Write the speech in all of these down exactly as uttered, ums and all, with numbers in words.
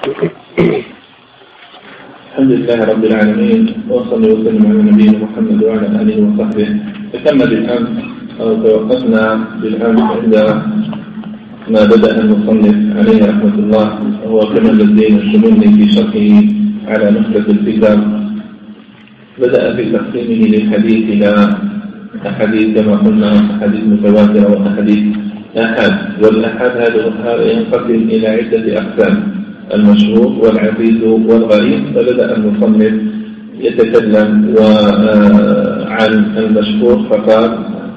الحمد لله رب العالمين، وصلى وسلم على نبينا محمد وعلى آله وصحبه. تكمل بالأمس أو توقفنا بالأمس عند ما بدأ المصنف عليه رحمة الله، وهو كمال الدين السمني في شرحه على نخبة الفكر. بدأ في تقسيمه للحديث إلى أحاديث كما قلنا، أحاديث متواترة وأحاديث آحاد. والآحاد هذا ينقسم إلى عدة أقسام: المشهور والعزيز والغريب. فبدأ المصنف يتكلم عن المشهور فقال: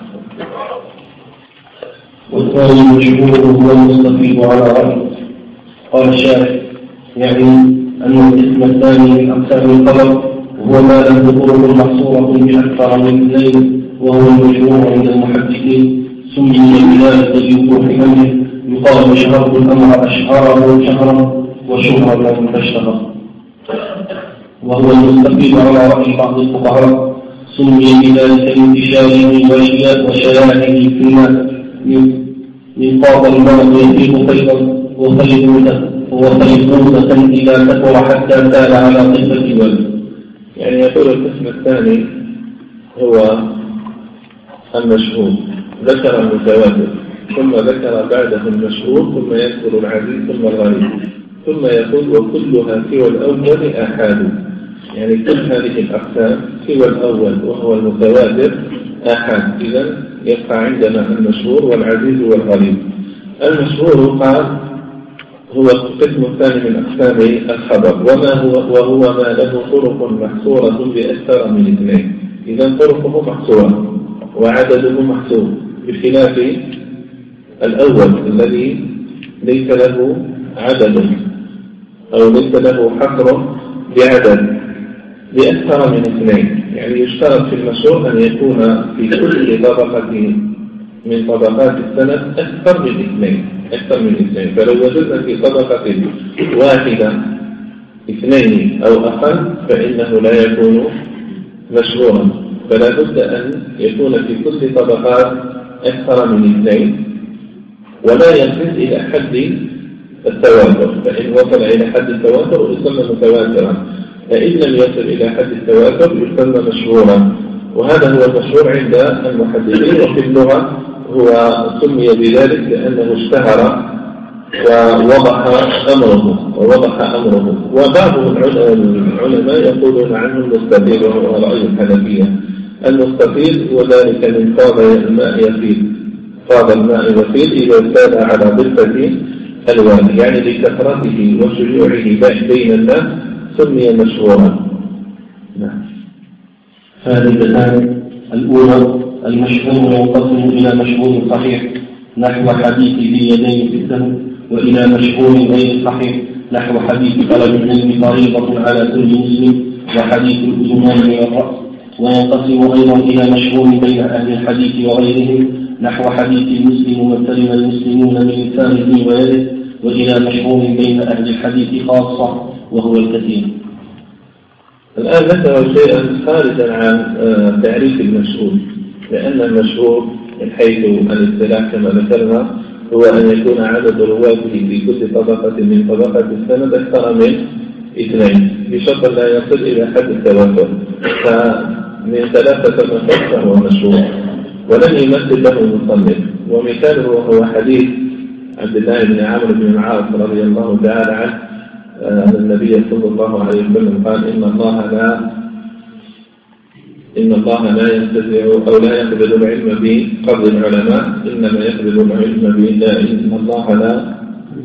والثاني المشهور هو المستفيض على رأي. قال الشارح: يعني أن الاسم الثاني من أقسام الخبر وهو ما له طرق محصورة بأكثر من اثنين، وهو المشهور عند المحدثين. سمي بذلك لوضوح أمره، يقال شهرت الأمر أشهره شهرا وشهرة منتشرة. وهو المستفيض على رأي بعض الفقهاء، سمي بذلك لانتشاره وشياعه في الناس من قاض المرض يفيض خيرا وخيبوسة إذا كثر حتى سال على صفة ولد. يعني يقول القسم الثاني هو المشهور، ذكر المتواتر ثم ذكر بعده المشهور، ثم يذكر العزيز ثم الغريب، ثم يقول: وكلها سوى الأول آحاد. يعني كل هذه الأقسام سوى الأول وهو المتواتر آحاد. إذن يبقى عندنا المشهور والعزيز والغريب. المشهور قال هو القسم الثاني من أقسام الخبر، وما هو وهو ما له طرق محصورة بأكثر من اثنين. إذن طرقه محصورة وعدده محصور، بخلاف الأول الذي ليس له عدد أو ليس له حصر بعدد بأكثر من اثنين. يعني يشترط في المشهور أن يكون في كل طبقة من طبقات السند أكثر من اثنين أكثر من اثنين فلو وجدنا في طبقة واحدة اثنين أو أقل فإنه لا يكون مشهورا. فلا بد أن يكون في كل طبقات أكثر من اثنين، ولا يصل إلى حد التواتر. فإن وصل إلى حد التواتر يسمى متواترا، فإن لم يصل إلى حد التواتر يسمى مشهورا. وهذا هو المشهور عند المحدثين، وفي اللغة هو سمي بذلك لأنه اشتهر ووضح أمره ووضح أمره وبعض العلماء يقولون عنه المستفيض، وهو رأي الحنفية. المستفيض وذلك من فاض الماء يفيض، فاض الماء يفيض إذا سال على ضفة الوان، يعني لكثرته وشيوعه بين الناس سمي مشهورا. نعم. فائدتان: الأولى المشهور ينقسم إلى مشهور صحيح نحو حديث ذي يدين في السنة، وإلى مشهور غير صحيح نحو حديث طلب العلم فريضة على كل مسلم وحديث الأذنين من الرأس. وينقسم أيضا إلى مشهور بين أهل الحديث وغيرهم نحو حديث المسلم من سلم المسلمون من لسانه ويده، وإلى مشهور بين أهل الحديث خاصة وهو الكثير. الآن ذكر شيئا خارجا عن تعريف المشهور، لأن المشهور من حيث الاصطلاح كما ذكرنا هو أن يكون عدد رواته في كل طبقة من طبقات السند أكثر من اثنين، بشرط لا يصل إلى حد التواتر. فمن ثلاثة نفر فهو مشهور ولم يمثل له المصنف. ومثاله هو حديث عبد الله بن عمرو بن العاص رضي الله تعالى عنه أن النبي صلى الله عليه وسلم قال: إن الله لا إن الله لا ينتزع أو لا يقبل العلم بقبض العلماء، إنما يقبل العلم بإلا إن الله لا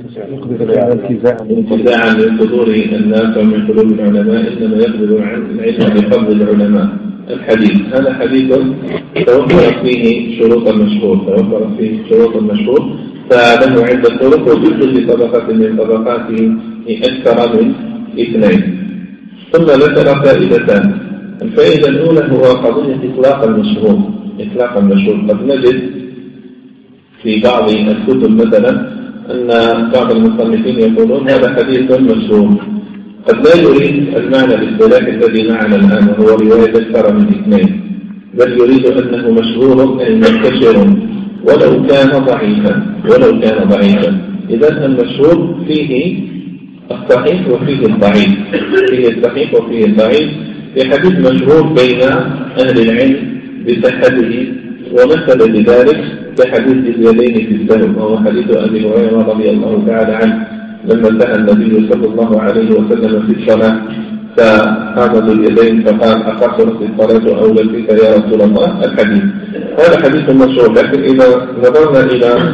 انتزاعا من صدور الناس ومن قلوب العلماء، إنما يقبل العلم بقبض العلماء. الحديث هذا حديث توفرت فيه شروط المشهور توفرت فيه شروط المشهور فله عدة طرق، وفي كل طبقة من طبقاته أكثر من اثنين. ثم ذكر فائدتان. الفائدة الأولى هو قضية إطلاق المشهور إطلاق المشهور قد نجد في بعض الكتب مثلا أن بعض المصنفين يقولون هذا حديث مشهور، قد لا يريد المعنى الاصطلاحي الذي معنا الآن هو رواية أكثر من اثنين، بل يريد أنه مشهور أي منتشر ولو كان ضعيفا ولو كان ضعيفا. إذا المشهور فيه الصحيح وفيه الضعيف، فيه الصحيح وفيه الضعيف. في حديث مشهور بين أهل العلم بصحته، ومثل لذلك في حديث اليدين في السهو، وهو حديث أبي هريرة رضي الله تعالى عنه لما سأل النبي صلى الله عليه وسلم في الصلاة فقام باليدين فقال أقصرت الصلاة أو لفيك يا رسول الله؟ الحديث هذا حديث مشهور، لكن إذا نظرنا إلى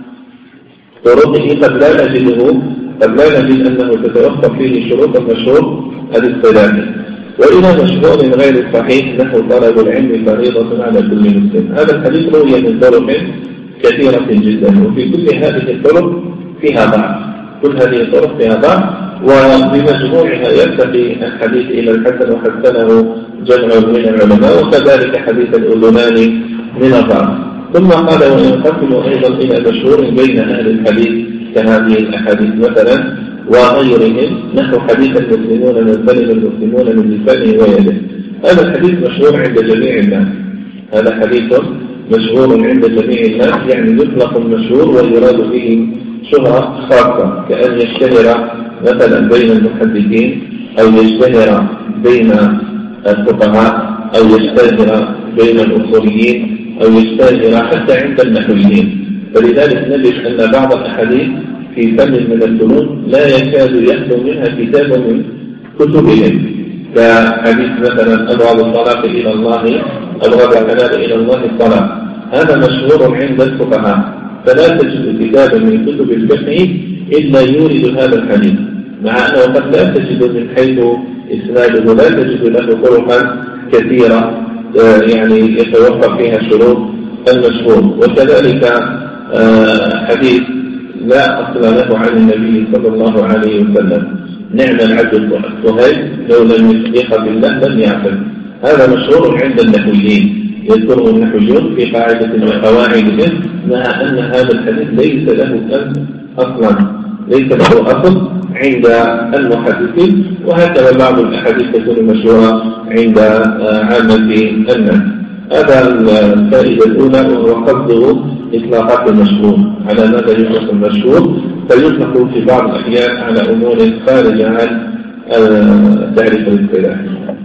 طرقه قد لا نجده قد لا نجد أنه تتوفر فيه شروط المشهور الاصطلاحي. وإلى مشهور غير صحيح نحو طلب العلم فريضة على كل مسلم. هذا الحديث روي من طرق كثيرة جدا، وفي كل هذه الطرق فيها ضعف، كل هذه الطرق فيها ضعف، وبمجموعها يرتقي الحديث إلى الحسن وحسنه جمع من العلماء، وكذلك حديث الأذنان من الضعف. ثم قال وينقسم أيضا إلى مشهور بين أهل الحديث كهذه الأحاديث مثلا وغيرهم نحو حديث المسلمون من سلم المسلمون من لسانه ويده. هذا الحديث مشهور عند جميع الناس، هذا حديث مشهور عند جميع الناس، يعني يطلق المشهور ويراد به شهرة خاصة، كأن يشتهر مثلا بين المحدثين أو يشتهر بين الفقهاء أو يشتهر بين الأصوليين أو يشتهر حتى عند النحويين. فلذلك نجد أن بعض الأحاديث في فن من الفنون لا يكاد يخلو منها كتاب من كتبهم، كحديث مثلا أبغض الصلاة إلى الله أبغض الحلال إلى الله الصلاة، هذا مشهور عند الفقهاء، فلا تجد كتابا من كتب الفقه إلا يورد هذا الحديث، مع أنه قد لا تجد من حيث إسناده لا تجد له طرقا كثيرة يعني يتوفر فيها شروط المشهور. وكذلك حديث لا أصل له عن النبي صلى الله عليه وسلم نعم العبد الصهيب لو لم يخف بالله لم يعقل، هذا مشهور عند النحويين، يذكره النحويون في قاعدة من قواعدهم، مع أن هذا الحديث ليس له أصلا ليس له أصل عند المحدثين، وهكذا بعض الأحاديث تكون مشهورة عند عامة الناس. هذا الفائدة الأولى، وهو قصده إطلاقات المشهور. على ماذا يطلق المشهور؟ فيطلق في بعض الأحيان على أمور خارجة عن تعريف الاصطلاح.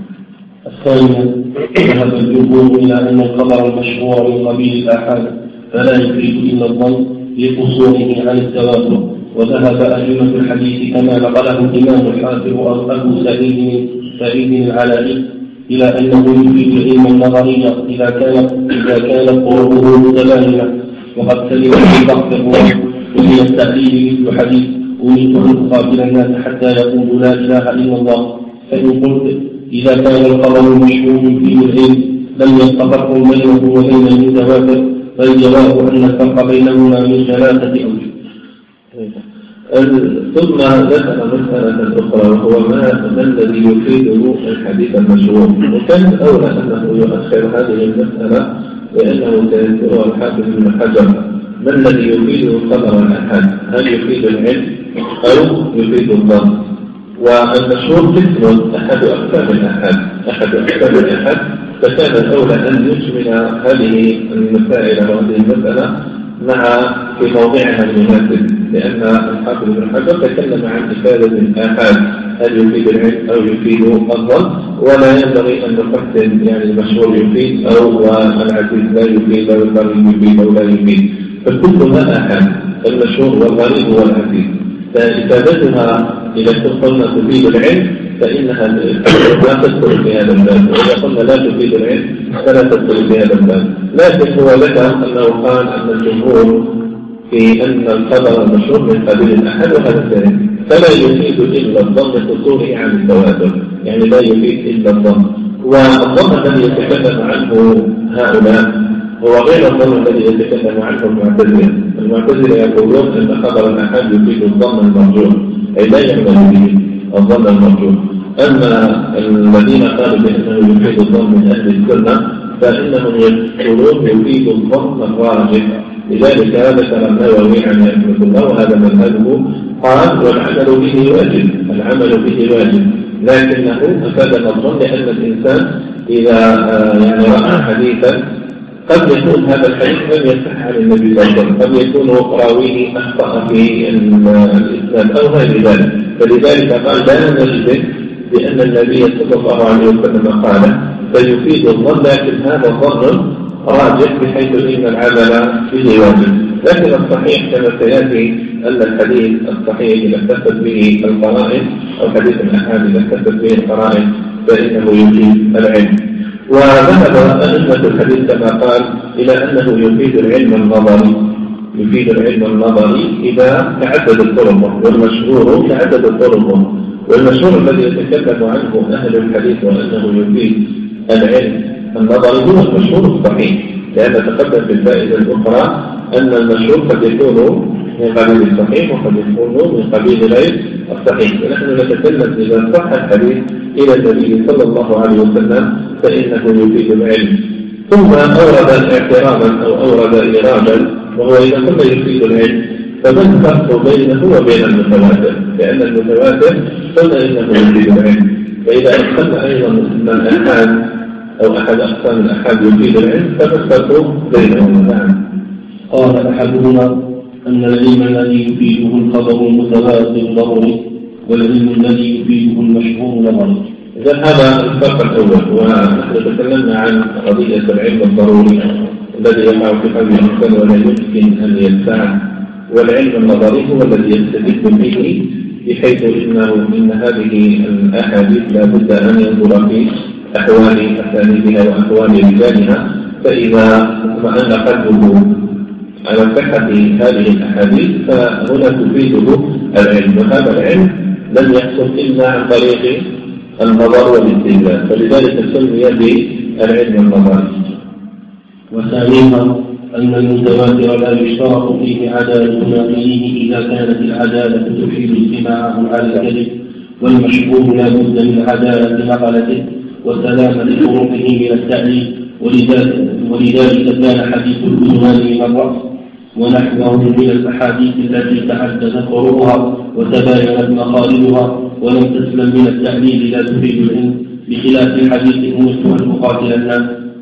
الثاني ذهب الجمهور إلى أن الخبر المشهور من قبيل الآحاد فلا يفيد إلا الظن لقصوره عن التواتر، وذهب أئمة الحديث كما نقله الإمام الحافظ أبو سعيد سعيد العلائي إلى أنه يفيد العلم النظري إذا كانت إذا كانت طرقه متباينة، وقد سلم في ضغط الروح ومن التأليل مثل حديث أريد أن أقاتل الناس حتى يقولوا لا إله إلا الله. فإن قلت إذا كان الخبر مشهور فيه العلم لم يتفرق بينه وبين المتواتر، فالجواب أن الفرق بينهما من ثلاثة أوجه. ثم ذكر مسألة أخرى، وهو ما الذي يفيده الحديث المشهور، وكان الأولى أنه يؤخر هذه المسألة لأنه سيذكرها الحافظ ابن حجر. ما الذي يفيده خبر الأحد؟ هل يفيد العلم أو يفيد الظن؟ والمشهور قسم أحد أقسام الأحد أحد أقسام الأحد فكان الأولى أن يجمل هذه المسائل وهذه المسألة مع في موضعها المناسب، لأن الحافظ ابن حجر تكلم عن إفادة الآحاد هل يفيد العلم أو يفيد الظن، ولا ينبغي أن نقسم يعني المشهور يفيد أو العزيز لا يفيد أو الغريب يفيد أو لا يفيد، فكلها آحاد، المشهور والغريب والعزيز، فإفادتها إذا قلنا تفيد العلم فإنها لا تدخل في هذا الباب، وإذا قلنا لا تفيد العلم فلا تدخل في هذا الباب. لكن هو ذكر أنه قال أن الجمهور في أن الخبر المشهور من قبيل الأحد وهذا الثاني، فلا يفيد إلا الظن قصوره عن التواتر، يعني لا يفيد إلا الظن. والظن الذي يتكلم عنه هؤلاء هو غير الظن الذي يتكلم عنه المعتزلة. المعتزلة يقولون أن خبر الأحد يفيد الظن المرجوح، أي لا يعمل به الظن المرجوح. أما الذين قالوا بأنه يفيد الظن من أهل السنة فإنهم يقولون يفيد الظن الراجح. لذلك ذكر النووي عن رحمه الله وهذا مذهبه، قال والعمل به واجب، العمل به واجب، لكنه أفاد الظن لأن الإنسان إذا يعني رأى حديثا قد يكون هذا الحديث لم يصح عن النبي صلى الله عليه وسلم، قد يكون راويه أخطأ في الإسلام أو غير ذلك، فلذلك قال لا نجزم بأن النبي صلى الله عليه وسلم قال، فيفيد الظن، لكن هذا الظن راجح بحيث إن العمل به واجب. لكن الصحيح كما سيأتي أن الحديث الصحيح إذا اكتفت به القرائن أو حديث الأحاد إذا اكتفت به القرائن فإنه يفيد العلم. وذهب أئمة الحديث كما قال إلى أنه يفيد العلم النظري، يفيد العلم النظري إذا تعدد الطرق، والمشهور تعدد الطرق، والمشهور الذي يتكلم عنه أهل الحديث وأنه يفيد العلم النظري هو المشهور الصحيح، لأن تقدم في الفائدة الأخرى أن المشهور قد يكون من قبيل الصحيح وقد يكون من قبيل غير الصحيح، ونحن نتكلم إذا صح الحديث إلى النبي صلى الله عليه وسلم فإنه يفيد العلم. ثم أورد اعتراضا أو أورد إيرادا، وهو إذا كنا يفيد العلم فما الفرق بينه وبين المتواتر؟ لأن المتواتر قلنا إنه يفيد العلم، فإذا أدخلنا أيضا أن الأحاد أو أحد أقسام الأحاد يفيد العلم فما الفرق بينهما؟ نعم. قال أحدهما أن العلم الذي يفيده الخبر المتواتر ضروري، والعلم الذي يفيده المشهور نظري. إذا هذا الفرق الأول، ونحن تكلمنا عن قضية العلم الضروري الذي يقع في قلب الإنسان ولا يمكن أن يدفعه، والعلم النظري هو الذي يستدل به بحيث إنه إن هذه الأحاديث لا بد أن ينظر في أحوال أسانيدها وأحوال رجالها، فإذا اطمأن قلبه على صحة هذه الأحاديث فهنا تفيده العلم، وهذا العلم لم يحصل إلا عن طريق النظر والاستدلال، فلذلك سمي بالعلم النظري. وثانيها أن المتواتر لا يشترط فيه عدالة ناقليه إذا كانت العدالة تفيد استماعه على الكذب، والمشهور لا بد من عدالة نقلته وسلامة طرقه من التعليل، ولذلك كان حديث الإيمان من الرأس ونحوه من الأحاديث التي تعددت طرقها وتباينت مخارجها ولم تسلم من التعليل لا تفيد العلم، بخلاف حديث أمرت أن أقاتل الناس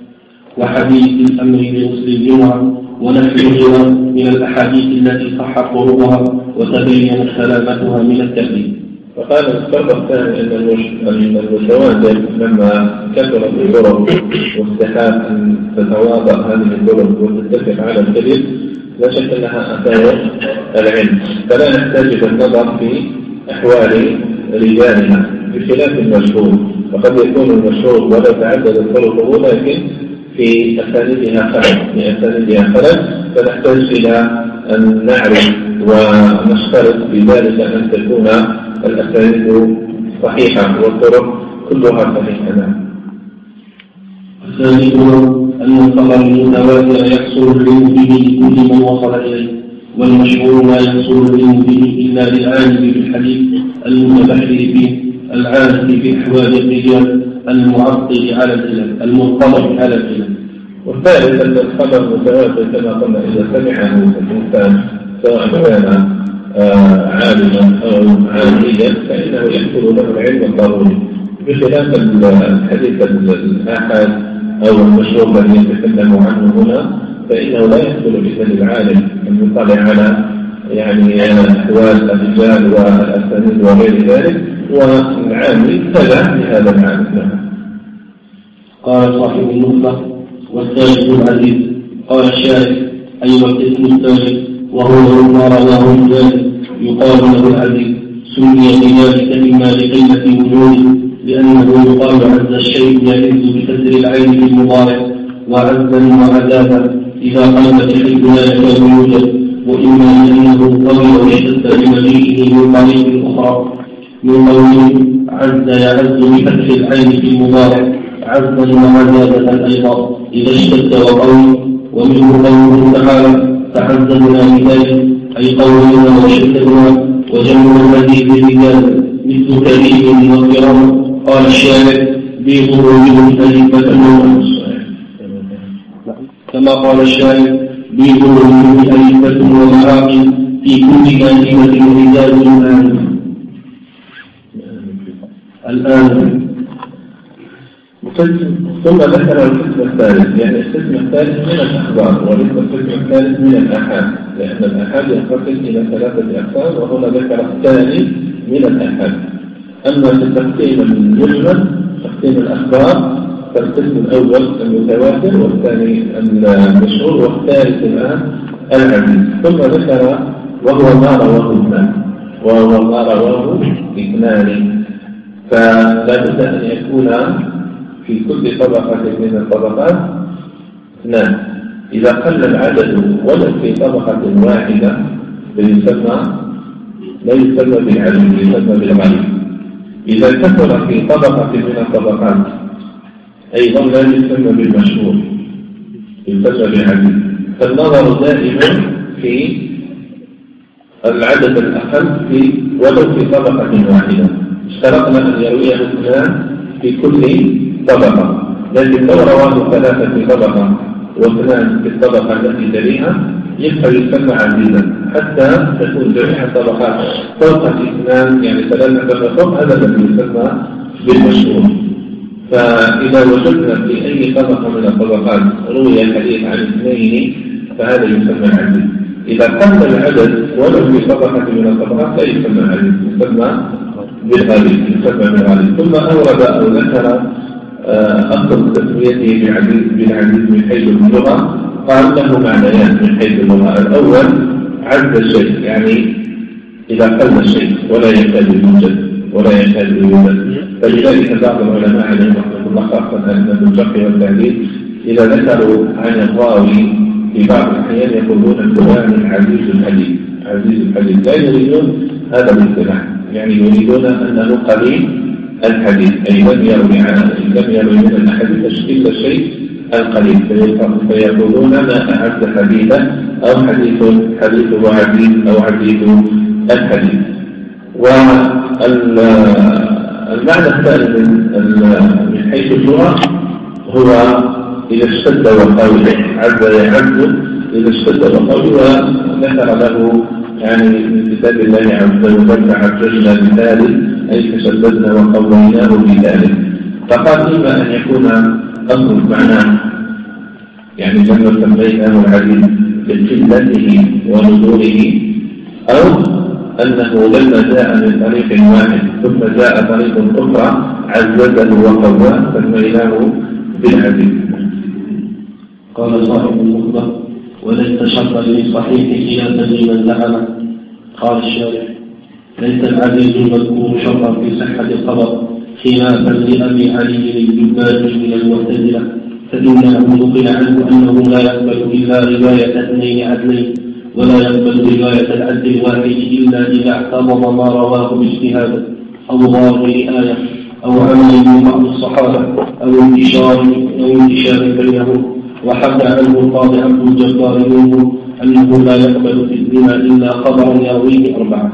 وحديث الأمر بغسل الجمعة ونحوهما من الأحاديث التي صحت طرقها وتبينت سلامتها من التعليل. وقال الفرق الثاني أن المتواتر لما كثرت الطرق واستحال أن تتواضع هذه الطرق وتتفق على الكذب لا شك أنها أثار العلم، فلا نحتاج إلى النظر في أحوال رجالها بخلاف المشهور، وقد يكون المشهور ولو تعدد الطرق لكن في أسانيدها خلل في أسانيدها خلل فنحتاج إلى أن نعرف ونشترط بذلك أن تكون الأسانيد صحيحة والطرق كلها صحيحة. الثالث أن الخبر المتواتر يحصل العلم به لكل من وصل إليه، والمشهور لا يحصل العلم به إلا للعالم بالحديث المتبحر فيه العارف في أحوال الرجال المعطل على العلم المنطلق على العلم. والثالث أن الخبر المتواتر كما قلنا إذا سمعه الإنسان سواء كان عالما أو عاميا فإنه يحصل له العلم الضروري، بخلاف الحديث الآحاد أو المشهور الذي يتكلم عنه هنا فإنه لا يحصل إلا للعالم المطلع على يعني أحوال الرجال والأسانيد وغير ذلك، والعامي تبع لهذا العالم. قال صاحب النخبة: والثالث العزيز. قال الشارع: أي والاسم الثالث وهو ما رواه الجاهل يقال له العزيز، سمي بذلك إما لقلة وجوده لأنه يقال عز الشيء يعز بكسر العين بالمضارع، وعزا وعذابا إذا قلبت حيث لا يكاد يوجد، وإما لأنه قوي واشتد بمجيئه من طريق أخرى من قوله عز يعز بفتح العين في المضارع عزا وعذابا أيضا إذا اشتد وقوي. ومنه قوله تعالى: تعززنا بذلك أي قولنا وشددنا وجمع الذي بالرجال مثل كريم وكرام. قال الشارع: بيضوا ألفة كما قال الشارع: بيضوا ألفة ومعاقل في كل كلمة رجال الآن الآن ثم ذكر القسم الثالث، يعني القسم الثالث من الأخبار وليس القسم الثالث من الآحاد، لأن الآحاد ينقسم إلى ثلاثة أقسام وهنا ذكر الثاني من الآحاد. أما في التقسيم المجمل تقسيم الأخبار فالقسم الأول المتواتر والثاني المشهور والثالث الآن العزيز. ثم ذكر وهو ما رواه اثنان، وهو ما رواه اثنان، فلا بد أن يكون في كل طبقة من الطبقات اثنان. إذا قل العدد ولو في طبقة واحدة يسمى لا يسمى بالعزيز، يسمى بالغريب. إذا كثر في طبقة من الطبقات أيضا لا يسمى بالمشهور، يسمى بالعزيز. فالنظر دائما في العدد الأقل في ولو في طبقة واحدة. اشترطنا أن يرويه اثنان في كل طبقة، لكن لو رواه ثلاثة في طبقة واثنان في الطبقة التي تليها يبقى يسمى عزيزا حتى تكون جميع الطبقات فوق الاثنان، يعني ثلاثة فوق، هذا الذي يسمى بالمشهور. فإذا وجدنا في أي طبقة من الطبقات روي الحديث عن اثنين فهذا يسمى عزيز. إذا قل العدد ولو في طبقة من الطبقات لا يسمى عزيز، يسمى بالغالب، يسمى بالغالب. ثم أورد أو ذكر أصل تسميته بالعزيز بالعزيز من حيث اللغة، قال له معنيان من حيث اللغة. الأول عز الشيء، يعني إذا قل الشيء ولا يكاد يوجد ولا يكاد يوجد. فلذلك بعض العلماء عليهم رحمة الله خاصة أهل الفقه والتحديد إذا ذكروا عن الراوي في بعض الأحيان يقولون فلان عزيز الحديث، عزيز الحديث، لا يريدون هذا الاصطلاح، يعني يريدون أنه قليل الحديث، أي لم يروي عن لم يروي من الحديث إلا الشيء القليل، فيقولون ما أعز حديثا أو حديث حديثه عزيز أو عزيز الحديث. والمعنى الثالث من حيث اللغة هو إذا اشتد وقوي، عز يعز إذا اشتد وقوي، وذكر له يعني من كتاب الله عز وجل عجلنا بذلك أي تشددنا وقويناه بذلك. فقال إما أن يكون أصل معناه يعني لما سميناه العزيز بقلته ونزوله، أو أنه لما جاء من طريق واحد ثم جاء طريق أخرى عززه وقواه سميناه بالعزيز. قال صاحب المخبر وليس شرطا للصحيح خلافا لمن زعمه. قال الشارح ليس العزيز المذكور شرطا في صحة الخبر خلافا لأبي علي الجباجي من المعتزلة، فإنه نقل عنه أنه لا يقبل إلا رواية اثنين عدلين، ولا يقبل رواية العدل الواحد إلا إذا اعتبر ما رواه باجتهاد أو ظاهر آية أو عمل من بعض الصحابة أو انتشار أو انتشار بينهم. وحكى عنه القاضي عبد الجبار منه أنه لا يقبل في الزنا إلا خبرا يرويه أربعة.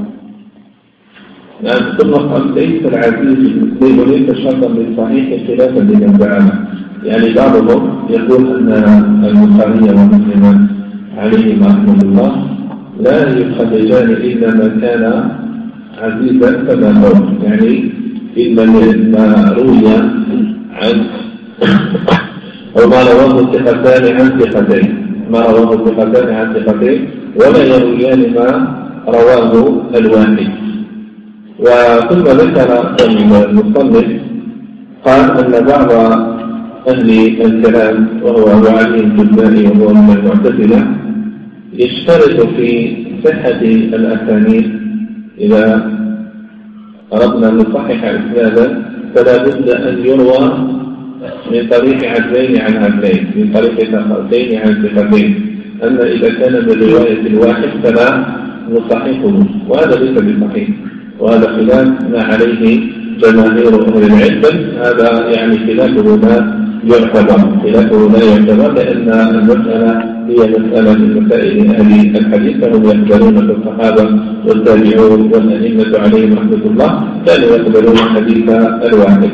نعم. ثم قال ليس العزيز وليس شرطا للصحيح خلافا لمن زعمه، يعني بعضهم يقول أن البخاري ومسلم عليهما رحمة الله لا يخرجان إلا ما كان عزيزا كما هو، يعني إلا ما روي عن أو ما رواه الثقتان عن ثقتين، ما رواه الثقتان عن ثقتين ولا يرويان ما رواه الواحد. وثم ذكر المصنف قال أن بعض أهل الكلام وهو أبو علي الجبائي وهو من المعتزلة يشترط في صحة الأسانيد إذا أردنا أن نصحح إسنادا فلا بد أن يروى من طريق عدلين عن عدلين، من طريق ثقتين عن ثقتين. أما إذا كان بالرواية الواحد فلا نصححه، وهذا ليس بصحيح، وهذا خلاف ما عليه جماهير أهل العلم، هذا يعني خلافه لا يعتبر، خلافه لا يعتبر لأن المسألة هي مسألة من مسائل أهل الحديث، فهم يقبلون في الصحابة والتابعون والأئمة عليهم رحمة الله كانوا يقبلون حديث الواحد.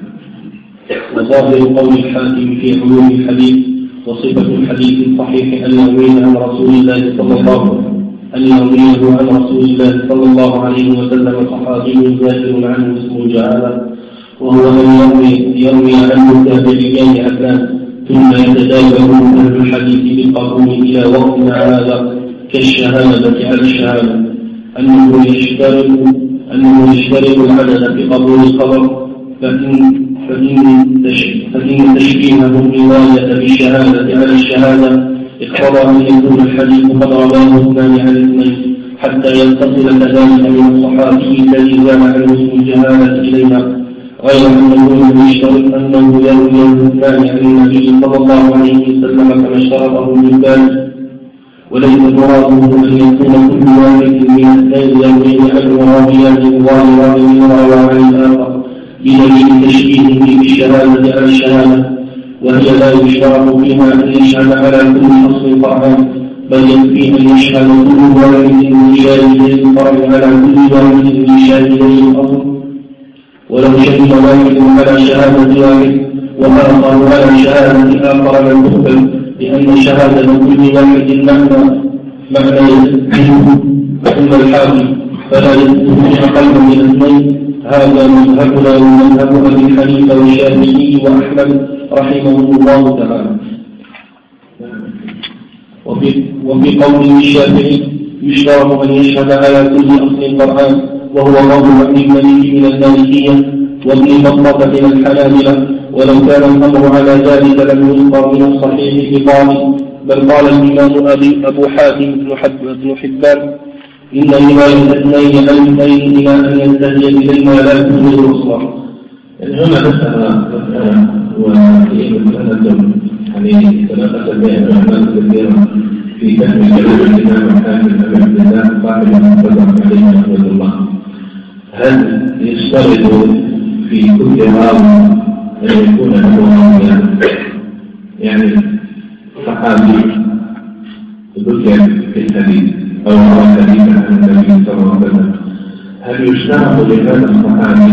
وظاهر قول الحاكم في علوم الحديث وصفة الحديث الصحيح أن يرويه عن رسول الله صلى الله عليه وسلم أن يرويه عن رسول الله صلى الله عليه وسلم صحابي ذاكر عنه اسمه جعالة، وهو أن يروي, يروي عنه تابعيان عدلان، ثم يتداولون أهل الحديث بالقبول إلى وقتنا هذا كالشهادة على الشهادة أنه يشترط أنه يشترط العدد في قبول الخبر، فإن فإن فإن تشبيههم رواية بالشهادة على الشهادة اقتضى أن يكون الحديث قد رواه اثنان عن اثنين حتى يتصل كذلك من الصحابي الذي زال عنه اسم الجهالة إلينا، غير أنه يشترط أنه يروي اثنان عن النبي صلى الله عليه وسلم كما اشترطه من ذلك، وليس مراده أن يكون كل واحد من اثنين يروي عنه راويان ظاهرا من روى عن الآخر بدليل تشبيهه بالشهادة على الشهادة، وهي لا يشترط فيها أن يشهد على كل أصل طعام، بل يكفي أن يشهد كل واحد من شاهدي الفرع على كل واحد من شاهدي الأصل، ولو شهد واحد على شهادة واحد وآخر على شهادة آخر لم تقبل، لأن شهادة كل واحد معنى معنى يستحيل ثم الحاكم فلا يكون أقل من اثنين. هذا مذهبنا ومذهب أبي حنيفة والشافعي وأحمد رحمهم الله تعالى. وفي, وفي قول الشافعي يشترط أن يشهد على كل أصل القرآن، وهو قول ابن المالك من المالكية وابن بطة من الحنابلة، ولو كان الأمر على ذلك لم يذكر من الصحيح بقال، بل قال الإمام أبي أبو حاتم بن حبان إن رواية اثنين عن اثنين إلى أن ينتهي إلينا لا توجد الأصل. هنا مسألة مسألة وهي مسألة يعني ثلاثة بين أعمال كثيرة في فهم كلام الإمام الحاكم أبي عبد الله صاحب المتفق عليه رحمه الله. هل يشترط في كل راوي أن يكون له راويان؟ يعني صحابي ذكر في الحديث أو روى حديثا عن النبي صلى الله عليه وسلم، هل يشترط لهذا الصحابي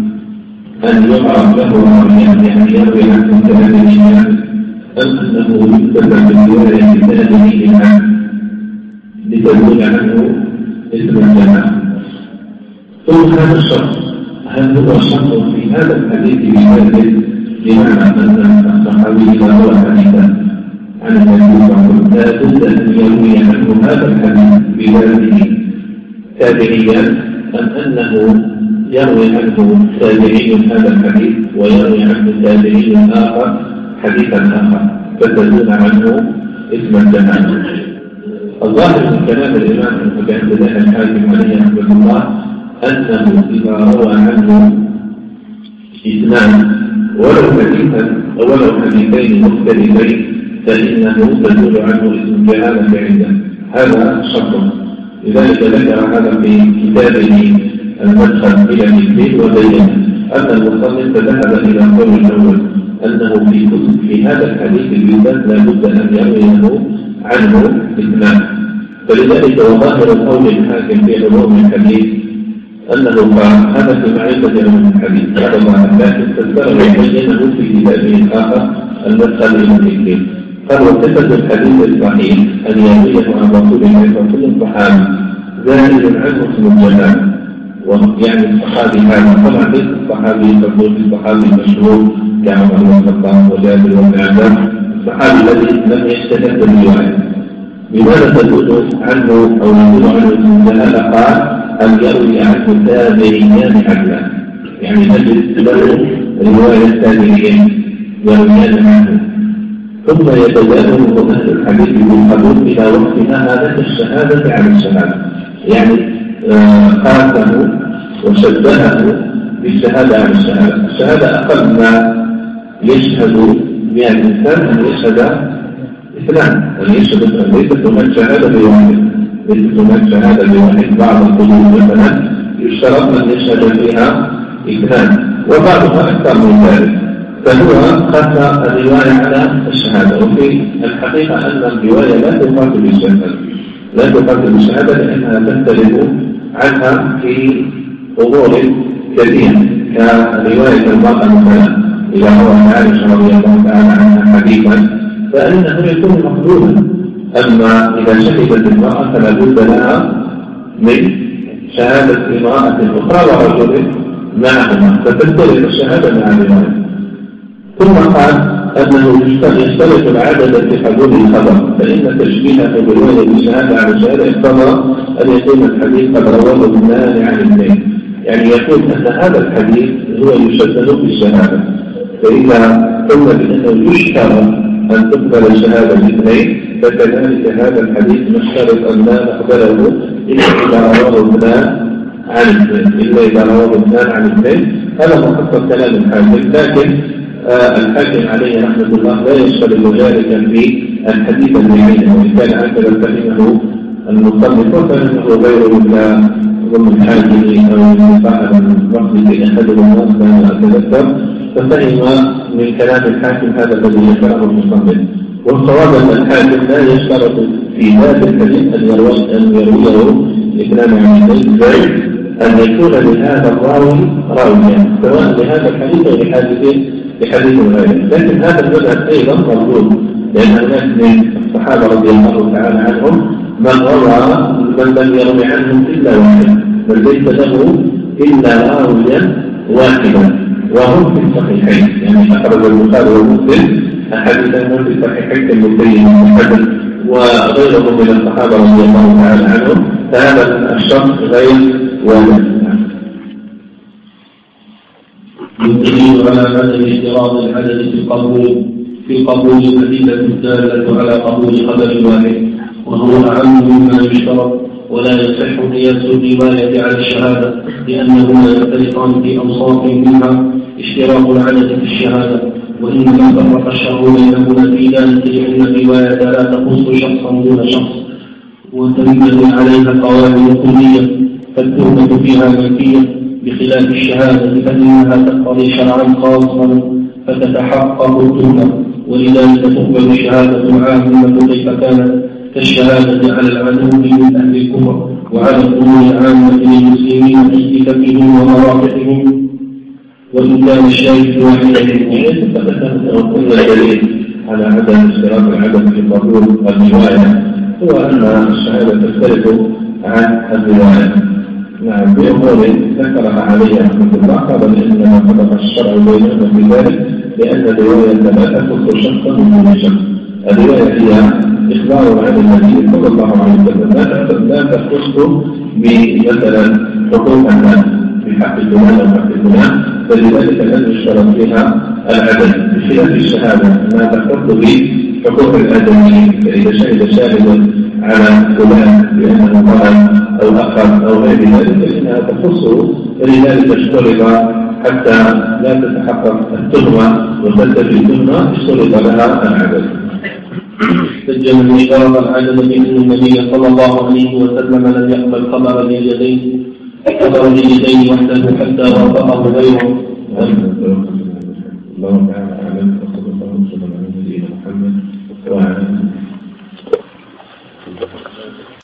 أن يعرف له راويان يعني يروي عنه ثلاثة أشياء، أم أنه يكتب بالرواية ثلاثة عنه لتدل عنه اسم الجماعة؟ ثم هذا الشخص هل هو شخص في هذا الحديث بذاته، بمعنى أن الصحابي إذا روى حديثا عن النبي صلى الله عليه وسلم لا بد أن يروي عنه هذا الحديث بذاته تابعيا، أم أنه يروي عنه تابعي هذا الحديث ويروي عنه تابعي آخر حديثا آخر فتدل عنه اسم الجماعة؟ الظاهر من كلام الإمام أبي عبد الله الحاكم عليه رحمه الله أنه إذا روى عنه اثنان ولو حديثا ولو حديثين مختلفين فإنه تدل عنه اسم الجهالة عنده. هذا شرط، لذلك ذكر هذا في كتابه المدخل إلى الدين وبين أن المصنف ذهب إلى القول الأول أنه في في هذا الحديث بالذات لا بد أن يروي عنه اثنان، فلذلك وظاهر القول الحاكم في علوم الحديث أنه قال هذا في معرفة علوم الحديث، هذا ما لكن فسره وبينه في كتابه الآخر المدخل إلى الدين. قال وصفة الحديث الصحيح أن يرويه عن رسول الله صلى الله عليه وسلم صحابي زائد عنه اسم الجلال، ويعني الصحابي هذا طبعا ليس الصحابي يقول الصحابي المشهور كعمر بن الخطاب وجابر بن عباس، الصحابي الذي لم يشتهر بالرواية. لماذا تدل عنه أو يدل عنه اسم الجلال؟ قال أن يروي عنه تابعيان عدلا، يعني نجد له رواية تابعيين يرويان عنه، ثم يتجاوز أهل الحديث بالقبول إلى وقتنا هذا الشهادة على الشهادة، يعني قاسه وشبهه بالشهادة على الشهادة. الشهادة أقل ما يشهد بها الإنسان أن يشهد اثنان، أن يشهد اثنان، ليست هناك شهادة بواحد، ليست هناك شهادة بواحد. بعض القلوب مثلا يشترط أن يشهد فيها اثنان وبعضها أكثر من ذلك، فهو قاس الرواية على الشهادة. وفي الحقيقة أن الرواية لا تقاس بالشهادة، لا تقاس بالشهادة لأنها تختلف عنها في أمور كثيرة، كرواية المرأة مثلا إذا روى عائشة رضي الله تعالى عنها حديثا فإنه يكون مقبولا، أما إذا شهدت المرأة فلا بد لها من شهادة امرأة أخرى ورجل معهما، فتختلف الشهادة مع الرواية. ثم قال أنه يشترط العدد في قبول الخبر، فإن تشبيهه برواية الشهادة على الشهادة اقتضى أن يكون الحديث قد رواه اثنان عن اثنين، يعني يقول أن هذا الحديث هو يشدد في الشهادة. فإذا قلنا بأنه يشترط أن تقبل الشهادة باثنين، فكذلك هذا الحديث نشترط أن لا نقبله إلا إذا رواه اثنان عن اثنين، إلا إذا رواه اثنان عن اثنين. هذا مختصر كلام الحاكم، لكن آه الحاكم عليه رحمة الله لا يشترط ذلك في الحديث بعينه، وإن كان هكذا فإنه المصنف فإنه غير إلا ضمن الحاكم أو صاحب المقصد أحدهم ما أتذكر، ففهم من كلام الحاكم هذا الذي ذكره المصنف. والصواب أن الحاكم لا يشترط في ذات الحديث أن يرويه أن يرويه اثنان عن اثنين، بل أن يكون لهذا الراوي راويا سواء لهذا الحديث أو لحديث لحديث غيره. لكن هذا المذهب أيضا مردود، لأن هناك من الصحابة رضي الله تعالى عنهم من روى من لم يروي عنهم إلا واحد، بل ليس له إلا راويا واحدا، وهم في الصحيحين، يعني أخرج البخاري ومسلم أحاديثهم في الصحيحين كالمسلم والحسن وغيرهم من الصحابة رضي الله تعالى عنهم، فهذا الشخص غير واحد. يدل على عدم اشتراط العدد في القبول في قبول الأدلة الدالة على قبول خبر واحد، وهو أعم مما يشترط، ولا يصح قياس الرواية على الشهادة، لأنهما يختلفان في أوصاف منها اشتراط العدد في الشهادة، وإنما فرق الشرع بينهما في ذلك لأن الرواية لا تخص شخصا دون شخص، وتنبني عليها قواعد كلية فالتهمة فيها منفية، بخلاف الشهادة فإنها تقتضي شرعا خاصا فتتحقق التهمة، ولذلك تقبل الشهادة عامة كيف كانت كالشهادة على العدو من أهل الكفر وعلى الأمور العامة للمسلمين في كتابهم ومواقفهم، وإن كان الشاهد واحدا وكل دليل على عدم اشتراط العدد في قبول الرواية هو أن الشهادة تختلف عن الرواية. نعم، بأمور ذكرها عليه رحمة الله قال إنما سبق الشرع بينهما في ذلك لأن الرواية لا تخص شخصا من شخص. الرواية هي إخبار عن النبي صلى الله عليه وسلم، لا تخص بمثلا حقوق الناس بحق فلان أو حق فلان، فلذلك لم يشترط فيها العدد، بخلاف الشهادة ما تخص بحقوق الآدميين، فإذا شهد شاهد على فلان بأنه قال أو أخر أو غير ذلك فإنها تخصه، فلذلك اشترط حتى لا تتحقق التهمة وتنتفي التهمة اشترط لها العدد. سجل اشتراط العدد بأن النبي صلى الله عليه وسلم لم يقبل خبر اليدين خبر اليدين وحده حتى وافقه غيره،